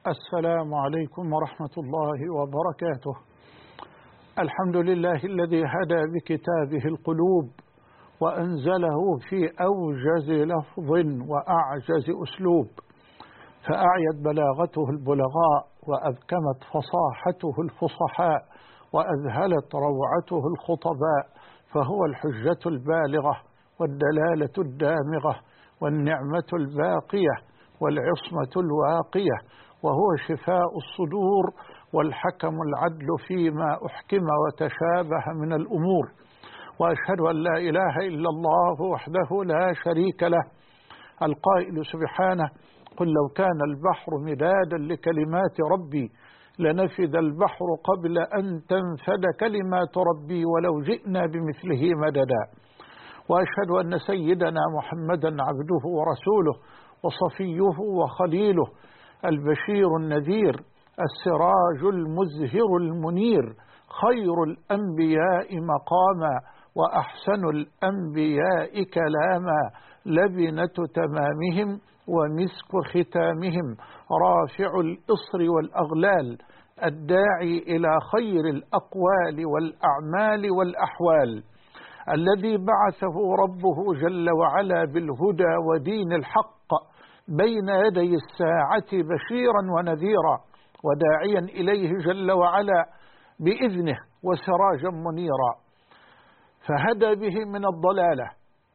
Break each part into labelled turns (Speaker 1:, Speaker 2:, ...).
Speaker 1: السلام عليكم ورحمة الله وبركاته. الحمد لله الذي هدى بكتابه القلوب وأنزله في أوجز لفظ وأعجز أسلوب، فأعيت بلاغته البلغاء وأبكمت فصاحته الفصحاء وأذهلت روعته الخطباء، فهو الحجة البالغة والدلالة الدامغة والنعمة الباقية والعصمة الواقية، وهو شفاء الصدور والحكم العدل فيما أحكم وتشابه من الأمور. وأشهد أن لا إله إلا الله وحده لا شريك له، القائل سبحانه: قل لو كان البحر مدادا لكلمات ربي لنفد البحر قبل أن تنفد كلمات ربي ولو جئنا بمثله مددا. وأشهد أن سيدنا محمدا عبده ورسوله وصفيه وخليله، البشير النذير، السراج المزهر المنير، خير الأنبياء مقاما وأحسن الأنبياء كلاما، لبنة تمامهم ومسك ختامهم، رافع الإصر والأغلال، الداعي إلى خير الأقوال والأعمال والأحوال، الذي بعثه ربه جل وعلا بالهدى ودين الحق بين يدي الساعة بشيرا ونذيرا، وداعيا إليه جل وعلا بإذنه وسراجا منيرا، فهدى به من الضلالة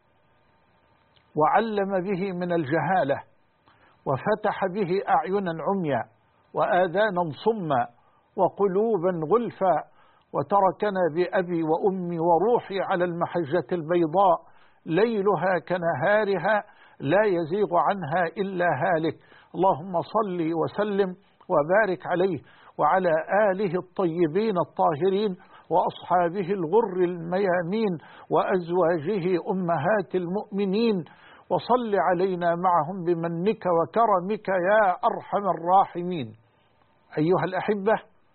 Speaker 1: وعلم به من الجهالة، وفتح به أعينا عميا وآذانا صما وقلوبا غلفا، وتركنا بأبي وأمي وروحي على المحجة البيضاء ليلها كنهارها لا يزيغ عنها إلا هالك. اللهم صل وسلم وبارك عليه وعلى آله الطيبين الطاهرين وأصحابه الغر الميامين وأزواجه أمهات المؤمنين، وصل علينا معهم بمنك وكرمك يا أرحم الراحمين. أيها الأحبة،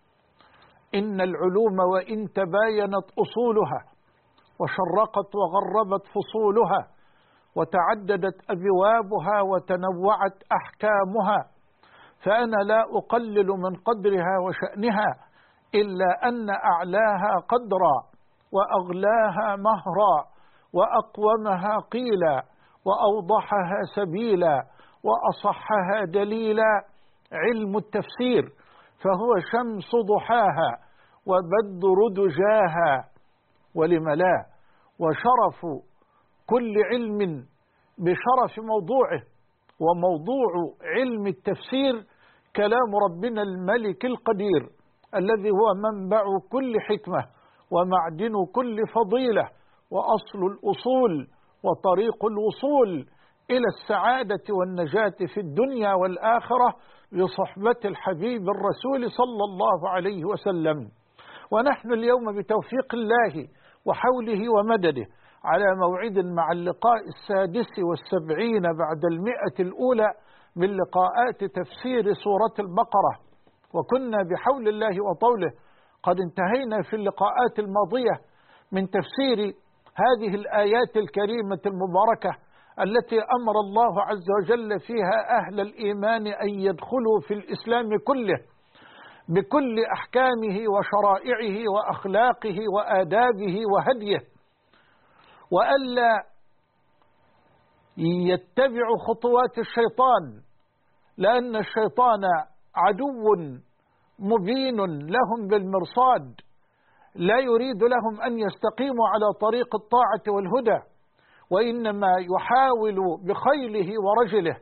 Speaker 1: إن العلوم وإن تباينت أصولها وشرقت وغربت فصولها وتعددت أبوابها وتنوعت أحكامها، فأنا لا أقلل من قدرها وشأنها، إلا أن أعلاها قدرا وأغلاها مهرا وأقومها قيلا وأوضحها سبيلا وأصحها دليلا علم التفسير، فهو شمس ضحاها وبدر دجاها، ولم لا، وشرف كل علم بشرف موضوعه، وموضوع علم التفسير كلام ربنا الملك القدير الذي هو منبع كل حكمة ومعدن كل فضيلة وأصل الأصول وطريق الوصول إلى السعادة والنجاة في الدنيا والآخرة بصحبة الحبيب الرسول صلى الله عليه وسلم. ونحن اليوم بتوفيق الله وحوله ومدده على موعد مع اللقاء 76 بعد 100 الأولى من لقاءات تفسير سورة البقرة، وكنا بحول الله وطوله قد انتهينا في اللقاءات الماضية من تفسير هذه الآيات الكريمة المباركة التي أمر الله عز وجل فيها أهل الإيمان أن يدخلوا في الإسلام كله بكل أحكامه وشرائعه وأخلاقه وآدابه وهديه، وألا يتبعوا خطوات الشيطان، لأن الشيطان عدو مبين لهم بالمرصاد، لا يريد لهم أن يستقيموا على طريق الطاعة والهدى، وإنما يحاول بخيله ورجله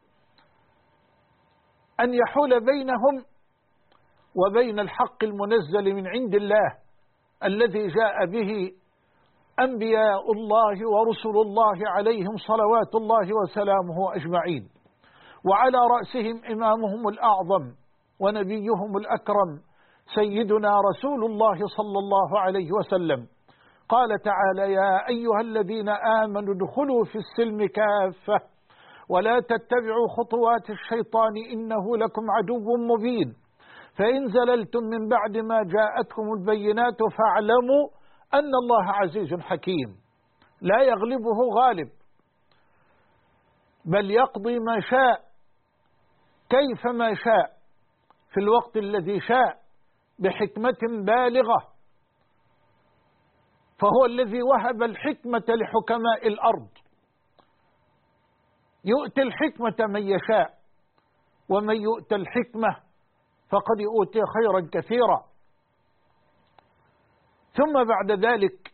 Speaker 1: أن يحول بينهم وبين الحق المنزل من عند الله الذي جاء به أنبياء الله ورسل الله عليهم صلوات الله وسلامه أجمعين، وعلى رأسهم إمامهم الأعظم ونبيهم الأكرم سيدنا رسول الله صلى الله عليه وسلم. قال تعالى: يا أيها الذين آمنوا ادخلوا في السلم كافة ولا تتبعوا خطوات الشيطان إنه لكم عدو مبين، فإن زللتم من بعد ما جاءتكم البينات فاعلموا أن الله عزيز حكيم، لا يغلبه غالب، بل يقضي ما شاء كيفما شاء في الوقت الذي شاء بحكمة بالغة، فهو الذي وهب الحكمة لحكماء الأرض، يؤتي الحكمة من يشاء، ومن يؤت الحكمة فقد أوتي خيرا كثيرا. ثم بعد ذلك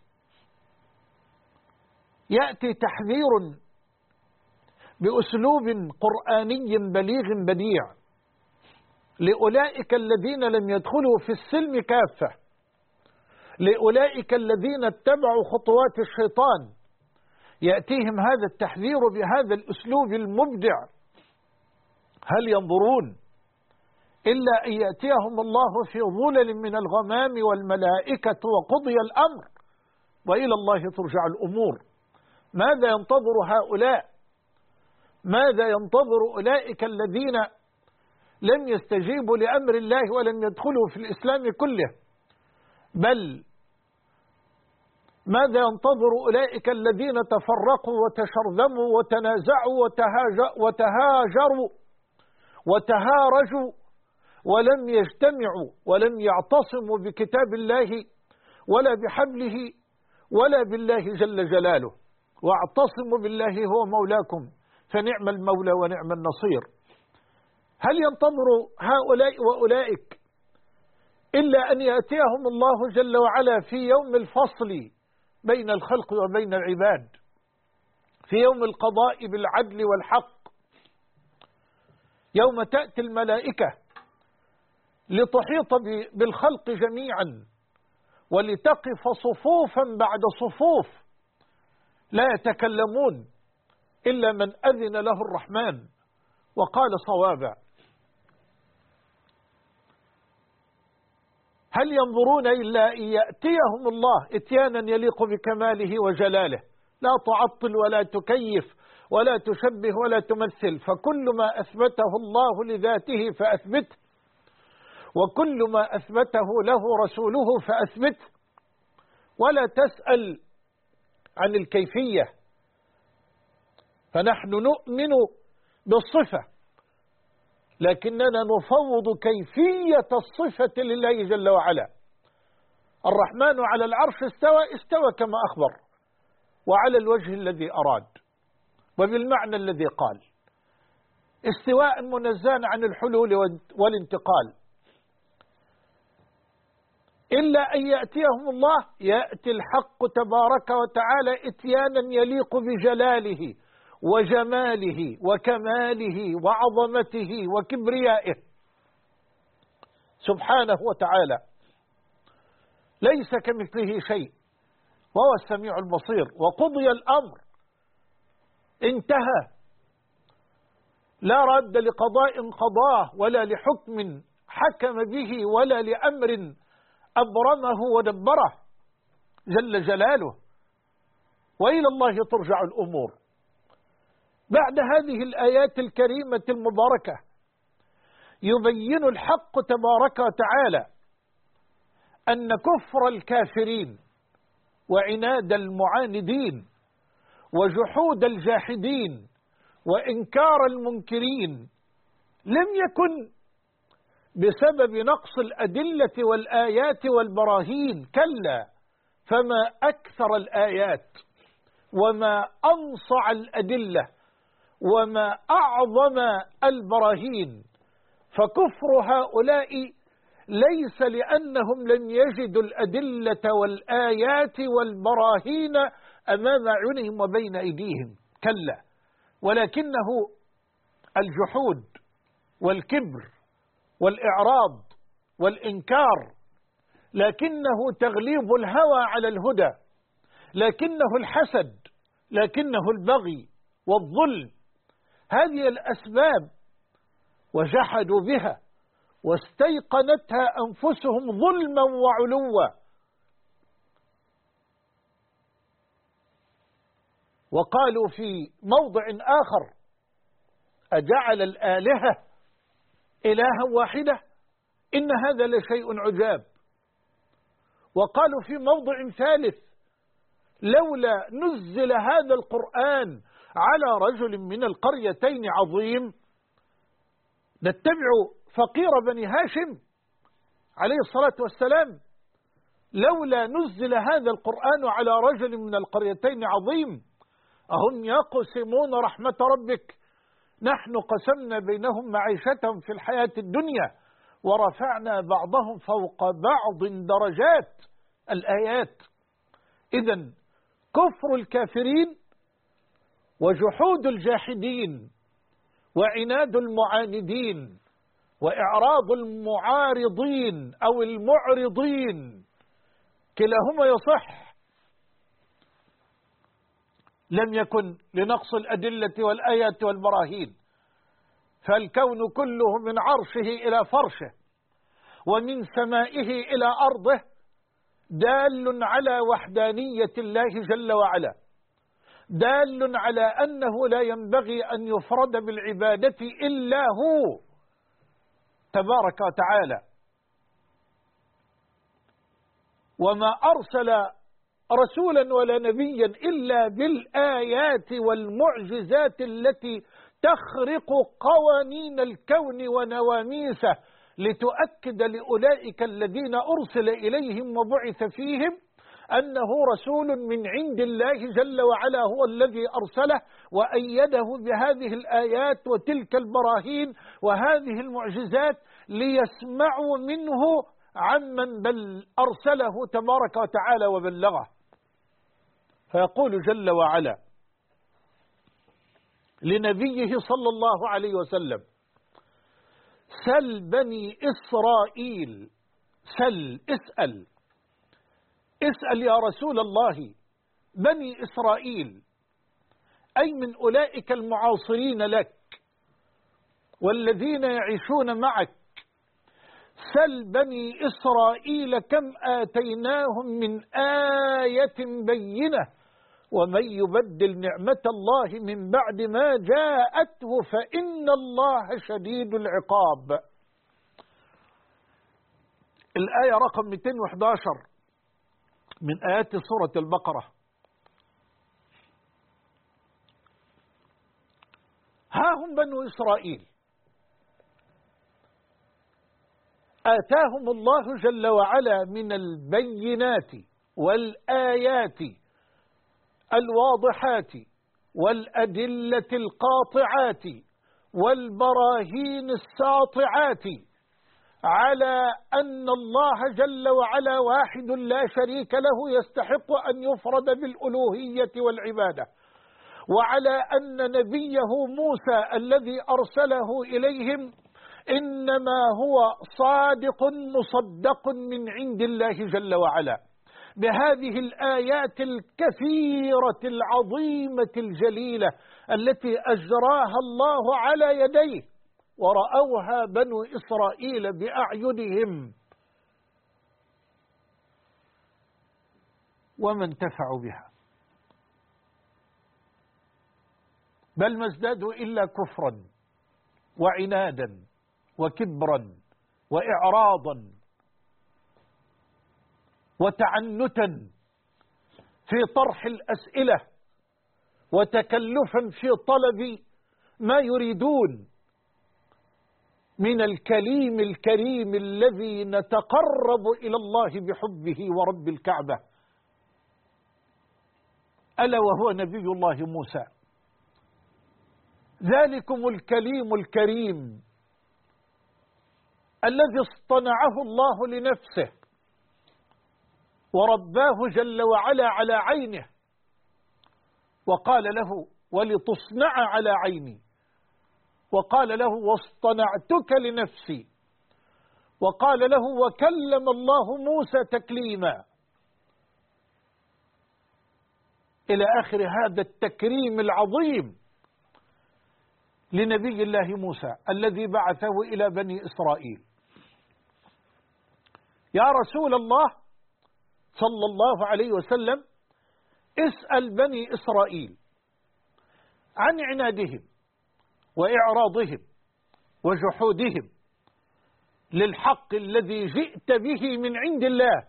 Speaker 1: يأتي تحذير بأسلوب قرآني بليغ بديع لأولئك الذين لم يدخلوا في السلم كافة، لأولئك الذين اتبعوا خطوات الشيطان، يأتيهم هذا التحذير بهذا الأسلوب المبدع. هل ينظرون إلا أن يأتيهم الله في ظلل من الغمام والملائكة وقضي الأمر وإلى الله ترجع الأمور؟ ماذا ينتظر هؤلاء؟ ماذا ينتظر أولئك الذين لم يستجيبوا لأمر الله ولم يدخلوا في الإسلام كله؟ بل ماذا ينتظر أولئك الذين تفرقوا وتشرذموا وتنازعوا وتهاجروا وتهارجوا ولم يجتمعوا ولم يعتصموا بكتاب الله ولا بحبله ولا بالله جل جلاله؟ واعتصموا بالله هو مولاكم فنعم المولى ونعم النصير. هل ينتظر هؤلاء وأولئك إلا أن يأتيهم الله جل وعلا في يوم الفصل بين الخلق وبين العباد، في يوم القضاء بالعدل والحق، يوم تأتي الملائكة لتحيط بالخلق جميعا ولتقف صفوفا بعد صفوف لا يتكلمون إلا من أذن له الرحمن وقال صوابا؟ هل ينظرون إلا أن يأتيهم الله إتيانا يليق بكماله وجلاله، لا تعطل ولا تكيف ولا تشبه ولا تمثل، فكل ما أثبته الله لذاته فأثبته، وكل ما أثبته له رسوله فأثبته، ولا تسأل عن الكيفية، فنحن نؤمن بالصفة لكننا نفوض كيفية الصفة لله جل وعلا. الرحمن على العرش استوى كما أخبر، وعلى الوجه الذي أراد وبالمعنى الذي قال، استواء منزان عن الحلول والانتقال. إلا أن يأتيهم الله، يأتي الحق تبارك وتعالى إتيانا يليق بجلاله وجماله وكماله وعظمته وكبريائه سبحانه وتعالى، ليس كمثله شيء وهو السميع البصير. وقضي الأمر، انتهى، لا رد لقضاء قضاه ولا لحكم حكم به ولا لأمر أبرمه ودبره جل جلاله، وإلى الله ترجع الأمور. بعد هذه الآيات الكريمة المباركة يبين الحق تبارك وتعالى أن كفر الكافرين وعناد المعاندين وجحود الجاحدين وإنكار المنكرين لم يكن بسبب نقص الأدلة والآيات والبراهين، كلا، فما أكثر الآيات وما أنصع الأدلة وما أعظم البراهين. فكفر هؤلاء ليس لأنهم لم يجدوا الأدلة والآيات والبراهين أمام أعينهم وبين أيديهم، كلا، ولكنه الجحود والكبر والإعراض والإنكار، لكنه تغليب الهوى على الهدى، لكنه الحسد، لكنه البغي والظلم. هذه الأسباب وجحدوا بها واستيقنتها أنفسهم ظلما وعلوا. وقالوا في موضع آخر أجعل الآلهة إلها واحدة إن هذا لشيء عجاب. وقالوا في موضع ثالث لولا نزل هذا القرآن على رجل من القريتين عظيم. نتبع فقير بني هاشم عليه الصلاة والسلام. لولا نزل هذا القرآن على رجل من القريتين عظيم أهم يقسمون رحمة ربك نحن قسمنا بينهم معيشتهم في الحياة الدنيا ورفعنا بعضهم فوق بعض درجات. الآيات. إذن كفر الكافرين وجحود الجاحدين وعناد المعاندين وإعراض المعارضين أو المعرضين كلاهما يصح. لم يكن لنقص الأدلة والآيات والبراهين، فالكون كله من عرشه إلى فرشه ومن سمائه إلى أرضه دال على وحدانية الله جل وعلا، دال على أنه لا ينبغي أن يفرد بالعبادة إلا هو تبارك وتعالى. وما أرسل رسولا ولا نبيا إلا بالآيات والمعجزات التي تخرق قوانين الكون ونواميسه لتؤكد لأولئك الذين أرسل إليهم وبعث فيهم أنه رسول من عند الله جل وعلا هو الذي أرسله وأيده بهذه الآيات وتلك البراهين وهذه المعجزات ليسمعوا منه عمن بل أرسله تبارك وتعالى وبلغه. فيقول جل وعلا لنبيه صلى الله عليه وسلم: سل بني إسرائيل. سل، اسأل يا رسول الله بني إسرائيل، أي من أولئك المعاصرين لك والذين يعيشون معك. سل بني إسرائيل كم آتيناهم من آية بينة ومن يبدل نعمة الله من بعد ما جاءته فإن الله شديد العقاب. الآية رقم 211 من آيات سورة البقرة. ها هم بنو إسرائيل آتاهم الله جل وعلا من البينات والآيات الواضحات والأدلة القاطعات والبراهين الساطعات على أن الله جل وعلا واحد لا شريك له يستحق أن يفرد بالألوهية والعبادة، وعلى أن نبيه موسى الذي أرسله إليهم إنما هو صادق مصدق من عند الله جل وعلا بهذه الآيات الكثيرة العظيمة الجليلة التي أجراها الله على يديه ورأوها بنو إسرائيل بأعينهم وما انتفعوا بها، بل ما ازدادوا إلا كفرا وعنادا وكبرا وإعراضا وتعنتا في طرح الأسئلة وتكلفا في طلب ما يريدون من الكليم الكريم الذي نتقرب إلى الله بحبه ورب الكعبة، ألا وهو نبي الله موسى، ذلكم الكليم الكريم الذي اصطنعه الله لنفسه ورباه جل وعلا على عينه وقال له: ولتصنع على عيني، وقال له: واصطنعتك لنفسي، وقال له: وكلم الله موسى تكليما، إلى آخر هذا التكريم العظيم لنبي الله موسى الذي بعثه إلى بني إسرائيل. يا رسول الله صلى الله عليه وسلم، اسأل بني إسرائيل عن عنادهم وإعراضهم وجحودهم للحق الذي جئت به من عند الله،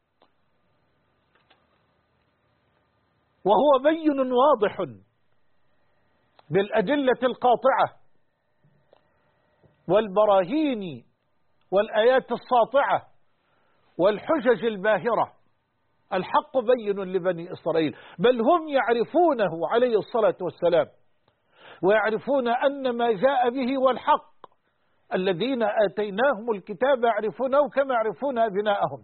Speaker 1: وهو بين واضح بالأدلة القاطعة والبراهين والآيات الساطعة والحجج الباهرة. الحق بين لبني إسرائيل، بل هم يعرفونه عليه الصلاة والسلام، ويعرفون أن ما جاء به هو الحق. الذين آتيناهم الكتاب يعرفونه كما يعرفون أبناءهم،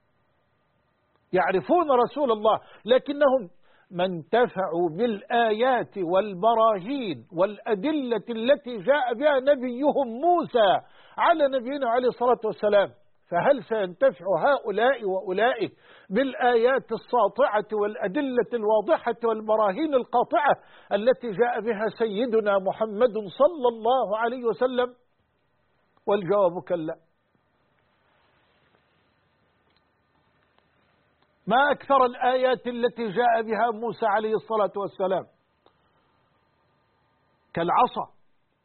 Speaker 1: يعرفون رسول الله، لكنهم ما انتفعوا بالآيات والبراهين والأدلة التي جاء بها نبيهم موسى على نبينا عليه الصلاة والسلام. فهل سينتفع هؤلاء وأولئك بالآيات الساطعة والأدلة الواضحة والبراهين القاطعة التي جاء بها سيدنا محمد صلى الله عليه وسلم؟ والجواب كلا. ما أكثر الآيات التي جاء بها موسى عليه الصلاة والسلام، كالعصا.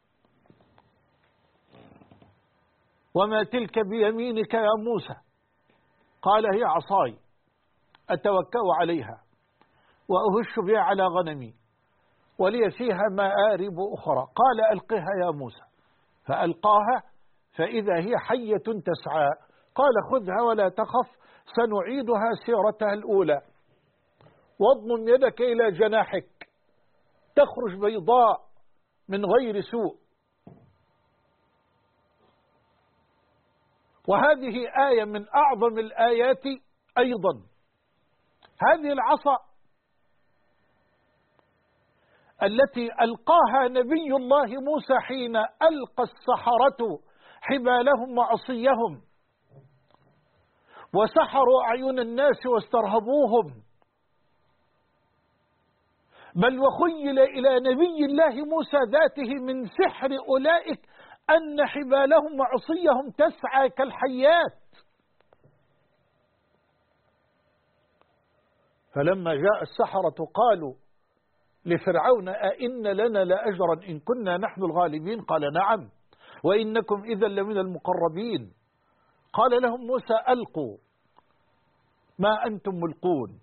Speaker 1: وما تلك بيمينك يا موسى؟ قال هي عصاي أتوكأ عليها وأهش بها على غنمي ولي فيها مآرب أخرى. قال ألقها يا موسى، فألقاها فإذا هي حية تسعى. قال خذها ولا تخف سنعيدها سيرتها الأولى، واضم يدك إلى جناحك تخرج بيضاء من غير سوء. وهذه آية من أعظم الآيات أيضا. هذه العصا التي ألقاها نبي الله موسى حين ألقى السحرة حبالهم وعصيهم وسحروا أعين الناس واسترهبوهم، بل وخيل إلى نبي الله موسى ذاته من سحر أولئك أن حبالهم وعصيهم تسعى كالحيات. فلما جاء السحرة قالوا لفرعون أئن لنا لأجرا إن كنا نحن الغالبين؟ قال نعم وإنكم إذا لمن المقربين. قال لهم موسى ألقوا ما أنتم ملقون،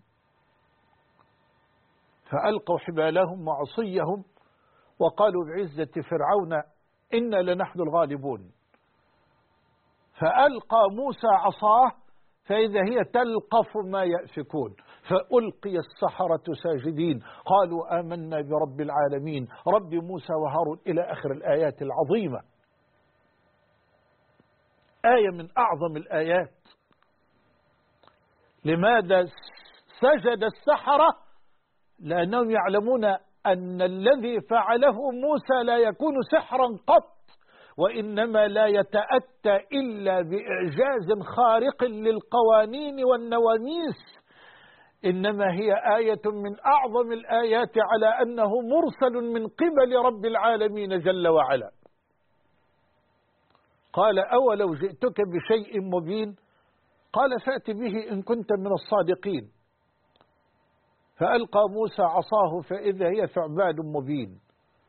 Speaker 1: فألقوا حبالهم وعصيهم وقالوا بعزة فرعون إنا لنحن الغالبون. فألقى موسى عصاه فإذا هي تلقف ما يأفكون، فألقي السحرة ساجدين قالوا آمنا برب العالمين رب موسى وهارون إلى آخر الآيات العظيمة. آية من أعظم الآيات. لماذا سجد السحرة؟ لأنهم يعلمون أن الذي فعله موسى لا يكون سحرا قط، وإنما لا يتأتى إلا بإعجاز خارق للقوانين والنواميس، إنما هي آية من أعظم الآيات على أنه مرسل من قبل رب العالمين جل وعلا. قال أولو جئتك بشيء مبين؟ قال فأت به إن كنت من الصادقين. فألقى موسى عصاه فإذا هي ثعبان مبين.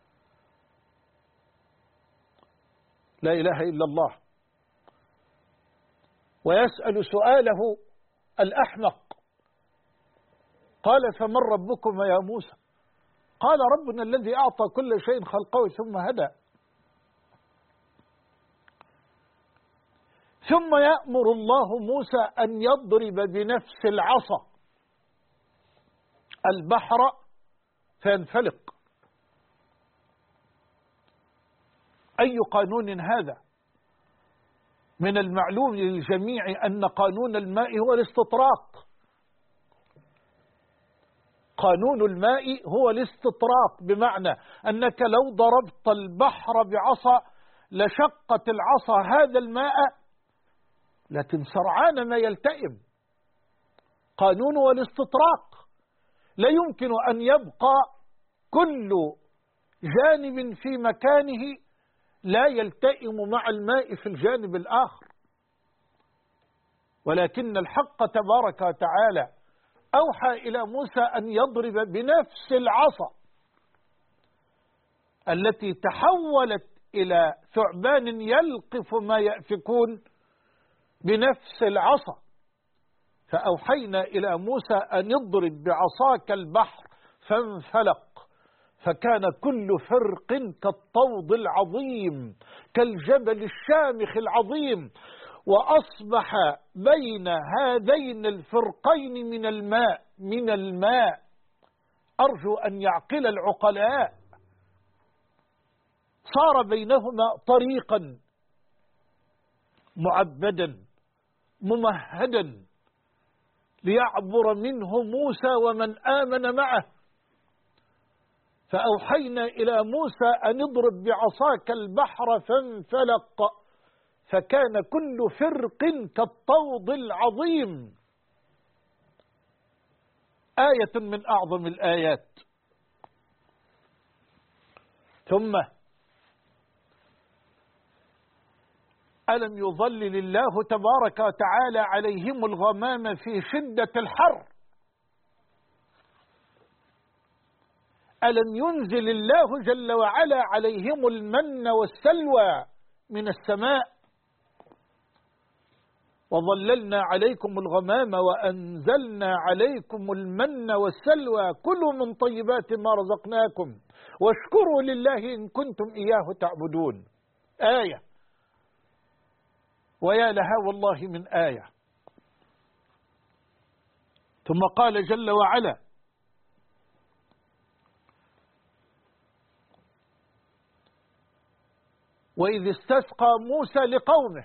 Speaker 1: لا إله إلا الله. ويسأل سؤاله الأحمق قال فمن ربكم يا موسى؟ قال ربنا الذي أعطى كل شيء خلقه ثم هدى. ثم يأمر الله موسى أن يضرب بنفس العصا البحر فينفلق. أي قانون هذا؟ من المعلوم للجميع أن قانون الماء هو الاستطراق. قانون الماء هو الاستطراق، بمعنى أنك لو ضربت البحر بعصا لشقت العصا هذا الماء لكن سرعان ما يلتئم. قانون والاستطراق لا يمكن أن يبقى كل جانب في مكانه لا يلتئم مع الماء في الجانب الآخر، ولكن الحق تبارك وتعالى أوحى إلى موسى أن يضرب بنفس العصا التي تحولت إلى ثعبان يلقف ما يأفكون بنفس العصا. فأوحينا إلى موسى أن يضرب بعصاك البحر فانفلق فكان كل فرق كالطود العظيم كالجبل الشامخ العظيم، وأصبح بين هذين الفرقين من الماء أرجو أن يعقل العقلاء، صار بينهما طريقا معبدا ممهدا ليعبر منه موسى ومن آمن معه. فأوحينا إلى موسى أن اضرب بعصاك البحر فانفلق فكان كل فرق كالطود العظيم. آية من أعظم الآيات. ثم ألم يظلل الله تبارك وتعالى عليهم الغمام في شدة الحر؟ ألم ينزل الله جل وعلا عليهم المن والسلوى من السماء؟ وظللنا عليكم الغمام وأنزلنا عليكم المن والسلوى كلوا من طيبات ما رزقناكم واشكروا لله إن كنتم إياه تعبدون. آية، ويا لها والله من آية. ثم قال جل وعلا: وإذ استسقى موسى لقومه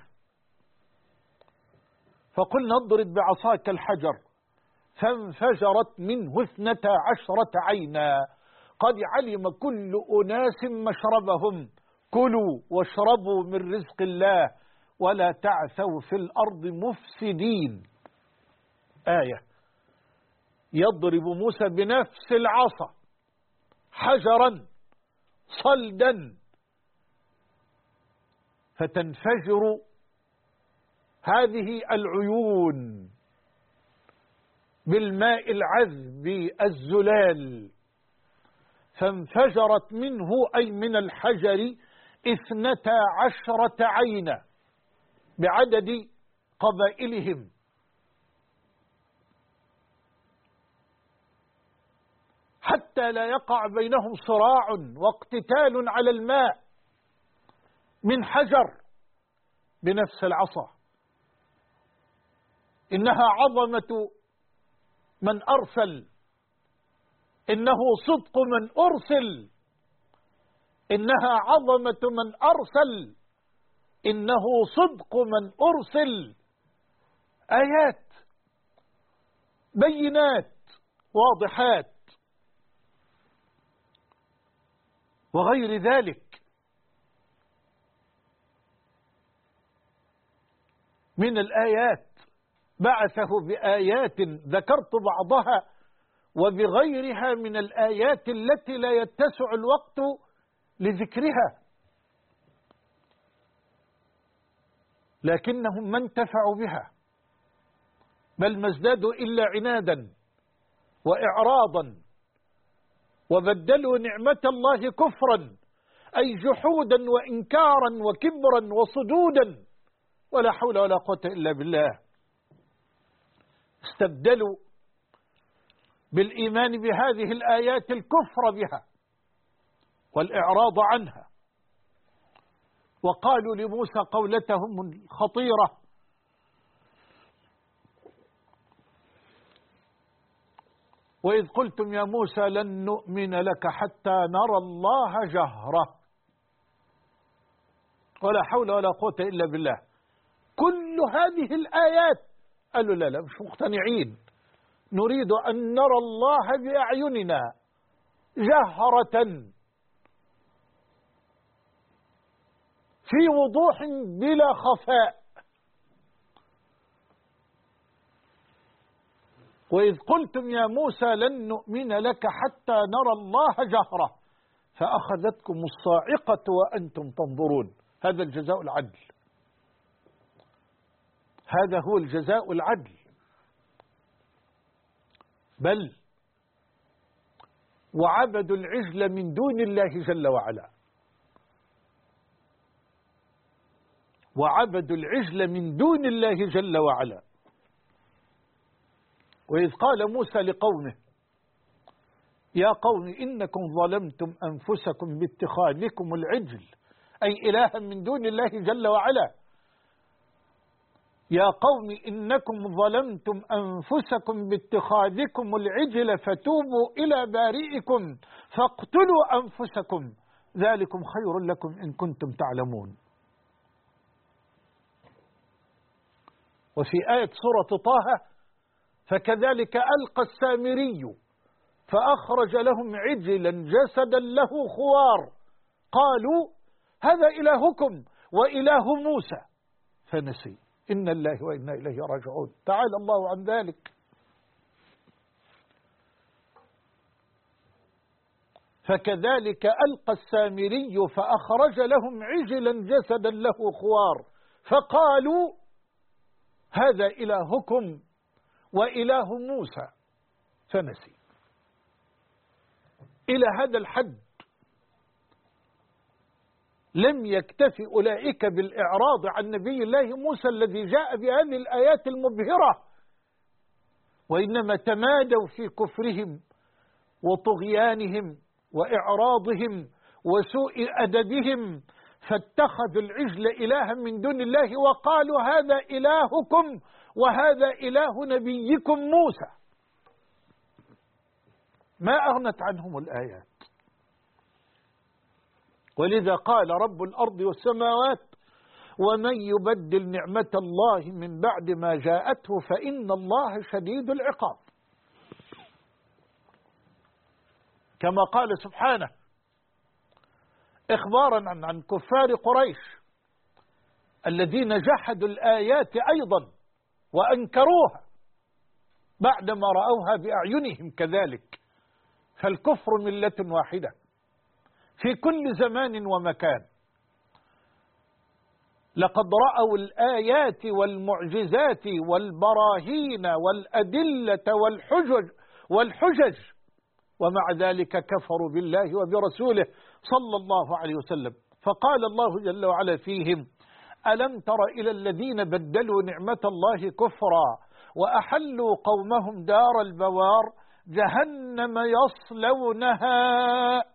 Speaker 1: فقلنا اضرب بعصاك الحجر فانفجرت منه 12 عينا قد علم كل أناس مشربهم كلوا واشربوا من رزق الله ولا تعثوا في الأرض مفسدين. آية، يضرب موسى بنفس العصا حجرا صلدا فتنفجر هذه العيون بالماء العذب الزلال، فانفجرت منه أي من الحجر 12 عينا بعدد قبائلهم. حتى لا يقع بينهم صراع واقتتال على الماء من حجر بنفس العصا. إنها عظمة من أرسل، إنه صدق من أرسل، إنها عظمة من أرسل، إنه صدق من أرسل. آيات بينات واضحات وغير ذلك من الآيات. بعثه بآيات ذكرت بعضها وبغيرها من الآيات التي لا يتسع الوقت لذكرها، لكنهم ما انتفعوا بها بل ما ازدادوا إلا عنادا وإعراضا وبدلوا نعمة الله كفرا، أي جحودا وإنكارا وكبرا وصدودا، ولا حول ولا قوة إلا بالله. استبدلوا بالإيمان بهذه الآيات الكفر بها والإعراض عنها، وقالوا لموسى قولتهم الخطيرة: وإذ قلتم يا موسى لن نؤمن لك حتى نرى الله جهرة. ولا حول ولا قوة إلا بالله. كل هذه الآيات قالوا لا مش مقتنعين، نريد أن نرى الله بأعيننا جهرة في وضوح بلا خفاء. وإذ قلتم يا موسى لن نؤمن لك حتى نرى الله جهرة فأخذتكم الصاعقة وأنتم تنظرون. هذا الجزاء العدل، هذا هو الجزاء العدل. بل وعبدوا العجل من دون الله جل وعلا، وعبدوا العجل من دون الله جل وعلا. وإذ قال موسى لقومه يا قوم إنكم ظلمتم أنفسكم باتخاذكم العجل، أي إلها من دون الله جل وعلا. يا قوم إنكم ظلمتم أنفسكم باتخاذكم العجل فتوبوا إلى بارئكم فاقتلوا أنفسكم ذلكم خير لكم إن كنتم تعلمون. وفي آية سورة طه: فكذلك ألقى السامري فأخرج لهم عجلا جسدا له خوار قالوا هذا إلهكم وإله موسى فنسي إن الله وإنا إليه راجعون. تعالى الله عن ذلك. فكذلك ألقى السامري فأخرج لهم عجلا جسدا له خوار فقالوا هذا إلهكم وإله موسى فنسي. إلى هذا الحد لم يكتفي أولئك بالإعراض عن نبي الله موسى الذي جاء بهذه الآيات المبهرة، وإنما تمادوا في كفرهم وطغيانهم وإعراضهم وسوء أدبهم، فاتخذوا العجل إلها من دون الله وقالوا هذا إلهكم وهذا إله نبيكم موسى. ما أغنت عنهم الآيات. ولذا قال رب الأرض والسماوات ومن يبدل نعمة الله من بعد ما جاءته فإن الله شديد العقاب. كما قال سبحانه إخبارا عن كفار قريش الذين جحدوا الآيات أيضا وأنكروها بعدما رأوها بأعينهم كذلك. فالكفر ملة واحدة في كل زمان ومكان. لقد رأوا الآيات والمعجزات والبراهين والأدلة والحجج ومع ذلك كفروا بالله وبرسوله صلى الله عليه وسلم. فقال الله جل وعلا فيهم ألم تر إلى الذين بدلوا نعمة الله كفرا وأحلوا قومهم دار البوار جهنم يصلونها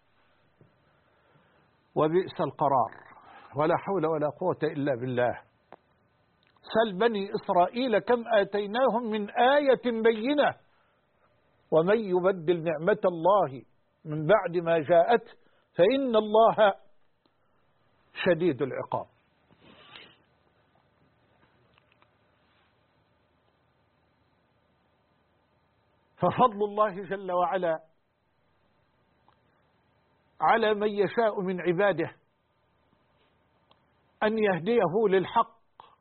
Speaker 1: وبئس القرار. ولا حول ولا قوة إلا بالله. سل بني إسرائيل كم آتيناهم من آية بينة ومن يبدل نعمة الله من بعد ما جاءت فإن الله شديد العقاب. ففضل الله جل وعلا على من يشاء من عباده أن يهديه للحق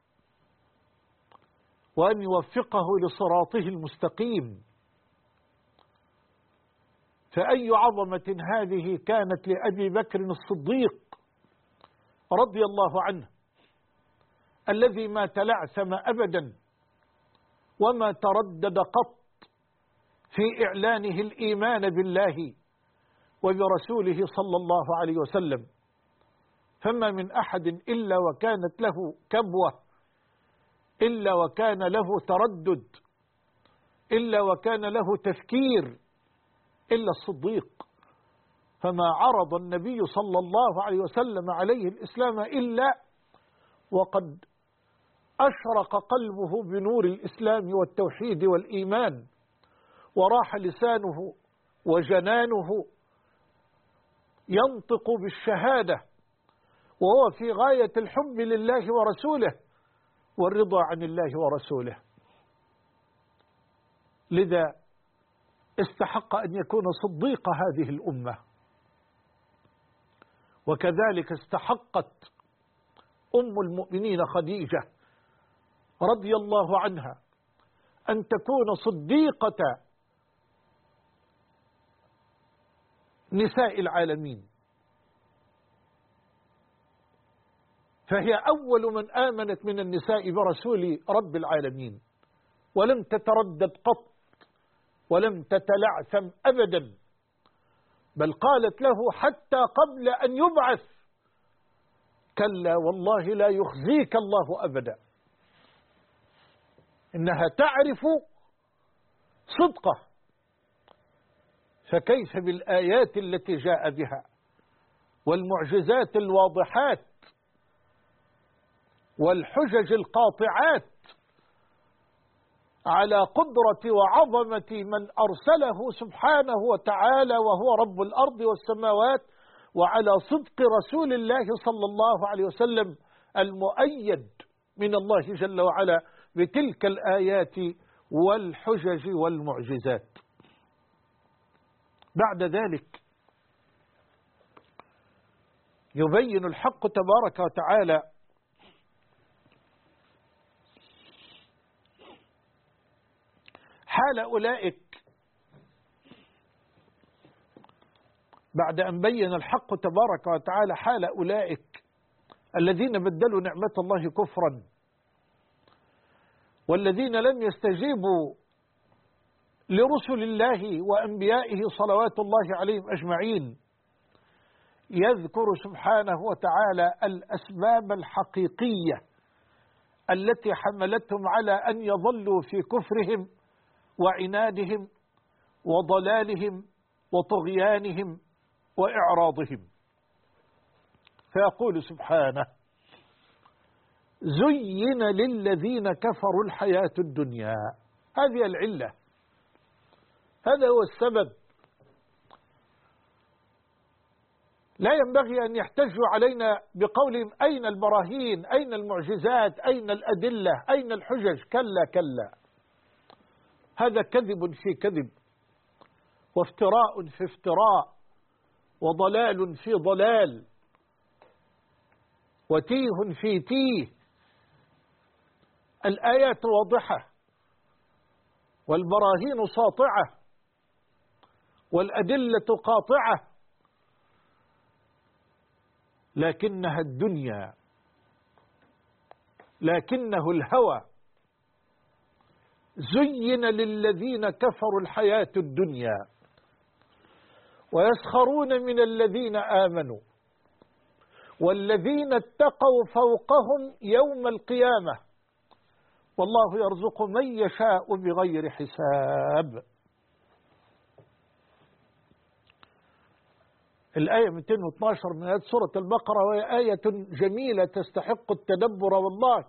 Speaker 1: وأن يوفقه لصراطه المستقيم. فأي عظمة هذه كانت لأبي بكر الصديق رضي الله عنه الذي ما تلعثم أبدا وما تردد قط في إعلانه الإيمان بالله وبرسوله صلى الله عليه وسلم. فما من أحد إلا وكانت له كبوة، إلا وكان له تردد، إلا وكان له تفكير إلا الصديق. فما عرض النبي صلى الله عليه وسلم عليه الإسلام إلا وقد أشرق قلبه بنور الإسلام والتوحيد والإيمان، وراح لسانه وجنانه ينطق بالشهادة، وهو في غاية الحب لله ورسوله والرضا عن الله ورسوله. لذا استحق أن يكون صديق هذه الأمة. وكذلك استحقت أم المؤمنين خديجة رضي الله عنها أن تكون صديقة نساء العالمين، فهي أول من آمنت من النساء برسول رب العالمين، ولم تتردد قط ولم تتلعثم أبدا، بل قالت له حتى قبل أن يبعث كلا والله لا يخزيك الله أبدا. إنها تعرف صدقه، فكيف بالآيات التي جاء بها والمعجزات الواضحات والحجج القاطعات على قدرة وعظمة من أرسله سبحانه وتعالى وهو رب الأرض والسماوات، وعلى صدق رسول الله صلى الله عليه وسلم المؤيد من الله جل وعلا بتلك الآيات والحجج والمعجزات. بعد ذلك يبين الحق تبارك وتعالى حال أولئك، بعد أن بين الحق تبارك وتعالى حال أولئك الذين بدلوا نعمة الله كفرا والذين لم يستجيبوا لرسل الله وأنبيائه صلوات الله عليهم أجمعين، يذكر سبحانه وتعالى الأسباب الحقيقية التي حملتهم على أن يظلوا في كفرهم وعنادهم وضلالهم وطغيانهم وإعراضهم. فيقول سبحانه: زين للذين كفروا الحياة الدنيا. هذه العلة، هذا هو السبب. لا ينبغي أن يحتجوا علينا بقولهم أين البراهين، أين المعجزات، أين الأدلة، أين الحجج. كلا كلا، هذا كذب في كذب، وافتراء في افتراء، وضلال في ضلال، وتيه في تيه. الآيات واضحة والبراهين ساطعة والأدلة قاطعة، لكنها الدنيا، لكنه الهوى. زين للذين كفروا الحياة الدنيا ويسخرون من الذين آمنوا والذين اتقوا فوقهم يوم القيامة والله يرزق من يشاء بغير حساب. الآية 212 من آيات سورة البقرة، وهي آية جميلة تستحق التدبر والله.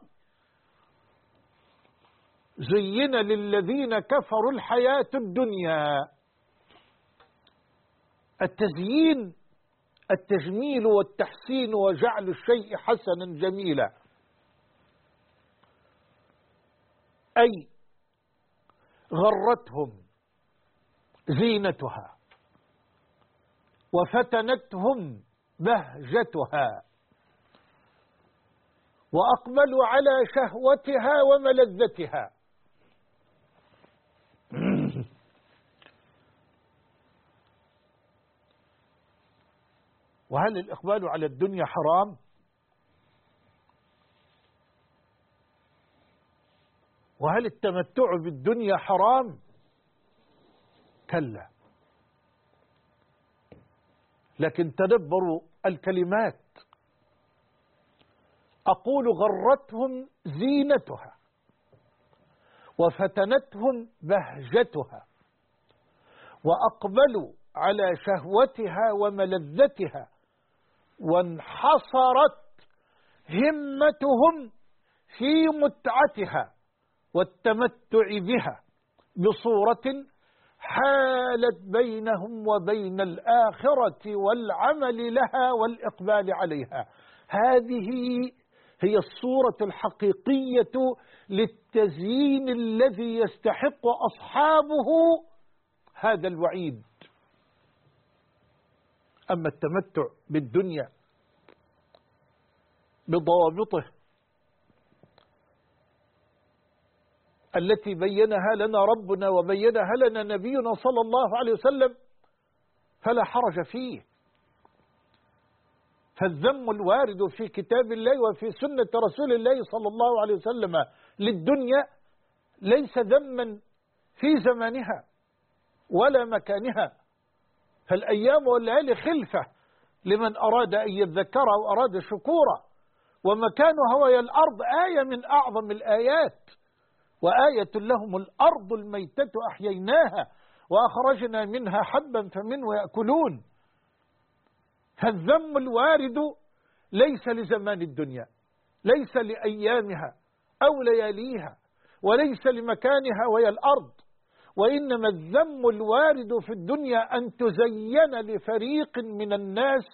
Speaker 1: زين للذين كفروا الحياة الدنيا. التزيين التجميل والتحسين وجعل الشيء حسنا جميلا، أي غرتهم زينتها وفتنتهم بهجتها وأقبلوا على شهوتها وملذتها. وهل الإقبال على الدنيا حرام؟ وهل التمتع بالدنيا حرام؟ كلا. لكن تدبروا الكلمات. أقول غرتهم زينتها وفتنتهم بهجتها وأقبلوا على شهوتها وملذتها وانحصرت همتهم في متعتها والتمتع بها بصورة حالت بينهم وبين الآخرة والعمل لها والإقبال عليها. هذه هي الصورة الحقيقية للتزيين الذي يستحق أصحابه هذا الوعيد. أما التمتع بالدنيا بضوابطه التي بينها لنا ربنا وبينها لنا نبينا صلى الله عليه وسلم فلا حرج فيه. فالذم الوارد في كتاب الله وفي سنة رسول الله صلى الله عليه وسلم للدنيا ليس ذما في زمانها ولا مكانها. فالأيام والليالي خلفة لمن أراد أن يذكر وأراد شكورا، ومكانها وهي الأرض آية من أعظم الآيات. وآية لهم الأرض الميتة أحييناها وأخرجنا منها حبا فمنه يأكلون. فالذم الوارد ليس لزمان الدنيا، ليس لأيامها أو لياليها، وليس لمكانها وهي الأرض، وإنما الذم الوارد في الدنيا أن تزين لفريق من الناس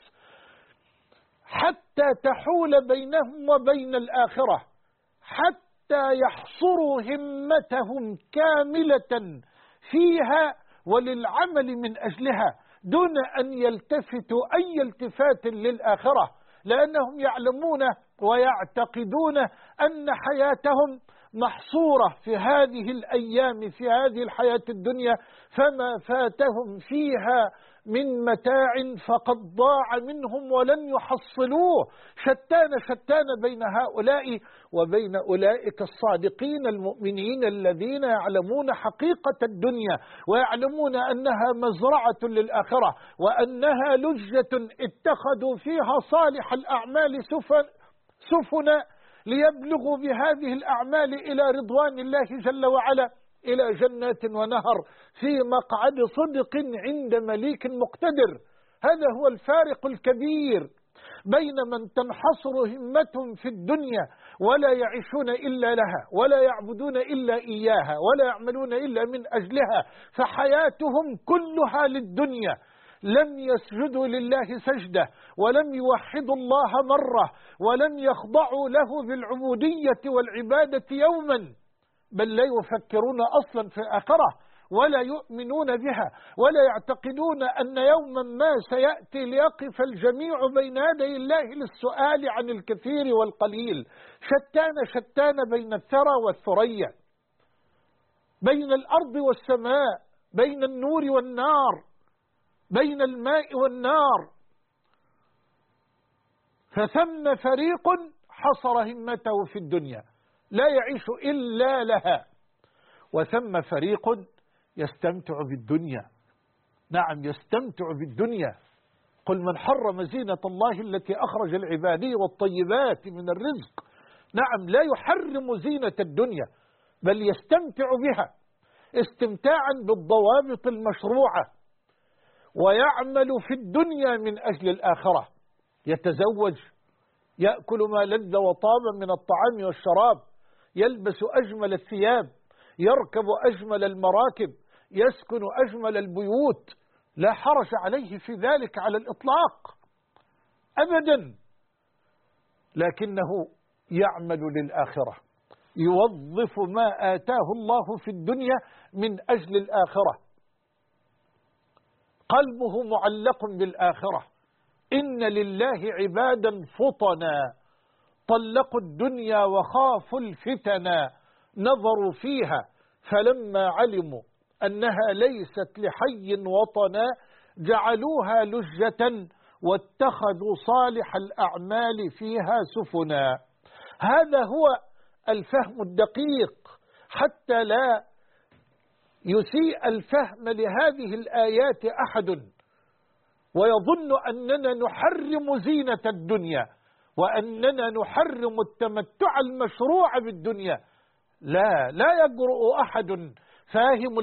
Speaker 1: حتى تحول بينهم وبين الآخرة، حتى يحصروا همتهم كاملة فيها وللعمل من أجلها دون أن يلتفتوا أي التفات للآخرة، لأنهم يعلمون ويعتقدون أن حياتهم محصورة في هذه الأيام، في هذه الحياة الدنيا، فما فاتهم فيها من متاع فقد ضاع منهم ولن يحصلوه. شتان بين هؤلاء وبين أولئك الصادقين المؤمنين الذين يعلمون حقيقة الدنيا ويعلمون أنها مزرعة للآخرة، وأنها لجة اتخذوا فيها صالح الأعمال سفنا ليبلغوا بهذه الأعمال إلى رضوان الله جل وعلا، إلى جنات ونهر في مقعد صدق عند مليك مقتدر. هذا هو الفارق الكبير بين من تنحصر همتهم في الدنيا ولا يعيشون إلا لها ولا يعبدون إلا إياها ولا يعملون إلا من أجلها، فحياتهم كلها للدنيا، لم يسجدوا لله سجدة ولم يوحدوا الله مرة ولم يخضعوا له بالعبودية والعبادة يوما، بل لا يفكرون أصلا في الآخرة ولا يؤمنون بها ولا يعتقدون أن يوما ما سيأتي ليقف الجميع بين يدي الله للسؤال عن الكثير والقليل. شتان بين الثرى والثريا، بين الأرض والسماء، بين النور والنار، بين الماء والنار. فثم فريق حصر همته في الدنيا لا يعيش إلا لها، وثم فريق يستمتع بالدنيا. نعم، يستمتع بالدنيا. قل من حرم زينة الله التي أخرج العبادي والطيبات من الرزق. نعم، لا يحرم زينة الدنيا بل يستمتع بها استمتاعا بالضوابط المشروعة، ويعمل في الدنيا من أجل الآخرة، يتزوج، يأكل ما لذ وطاب من الطعام والشراب، يلبس أجمل الثياب، يركب أجمل المراكب، يسكن أجمل البيوت، لا حرج عليه في ذلك على الإطلاق أبدا، لكنه يعمل للآخرة، يوظف ما آتاه الله في الدنيا من أجل الآخرة، قلبه معلق بالآخرة. إن لله عبادا فطنا طلقوا الدنيا وخافوا الفتنا، نظروا فيها فلما علموا أنها ليست لحي وطنا جعلوها لجة واتخذوا صالح الأعمال فيها سفنا. هذا هو الفهم الدقيق، حتى لا يسيء الفهم لهذه الآيات أحد ويظن أننا نحرم زينة الدنيا وأننا نحرم التمتع المشروع بالدنيا. لا يجرؤ أحد فاهم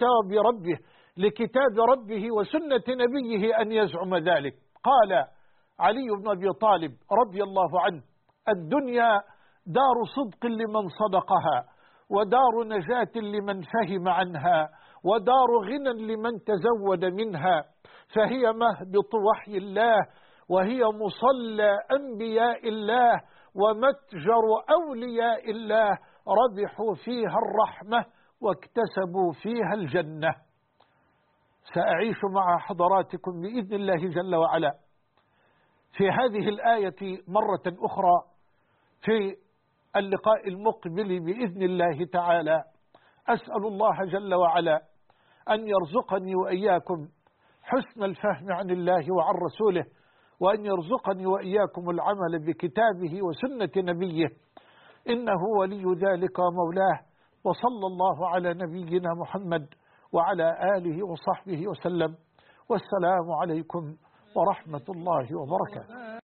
Speaker 1: لكتاب ربه وسنة نبيه أن يزعم ذلك. قال علي بن أبي طالب رضي الله عنه: الدنيا دار صدق لمن صدقها، ودار نجاة لمن فهم عنها، ودار غنى لمن تزود منها، فهي مهبط وحي الله، وهي مصلى أنبياء الله، ومتجر أولياء الله، ربحوا فيها الرحمة واكتسبوا فيها الجنة. سأعيش مع حضراتكم بإذن الله جل وعلا في هذه الآية مرة أخرى في اللقاء المقبل بإذن الله تعالى. أسأل الله جل وعلا أن يرزقني وإياكم حسن الفهم عن الله وعن رسوله، وأن يرزقني وإياكم العمل بكتابه وسنة نبيه، إنه ولي ذلك ومولاه. وصلى الله على نبينا محمد وعلى آله وصحبه وسلم، والسلام عليكم ورحمة الله وبركاته.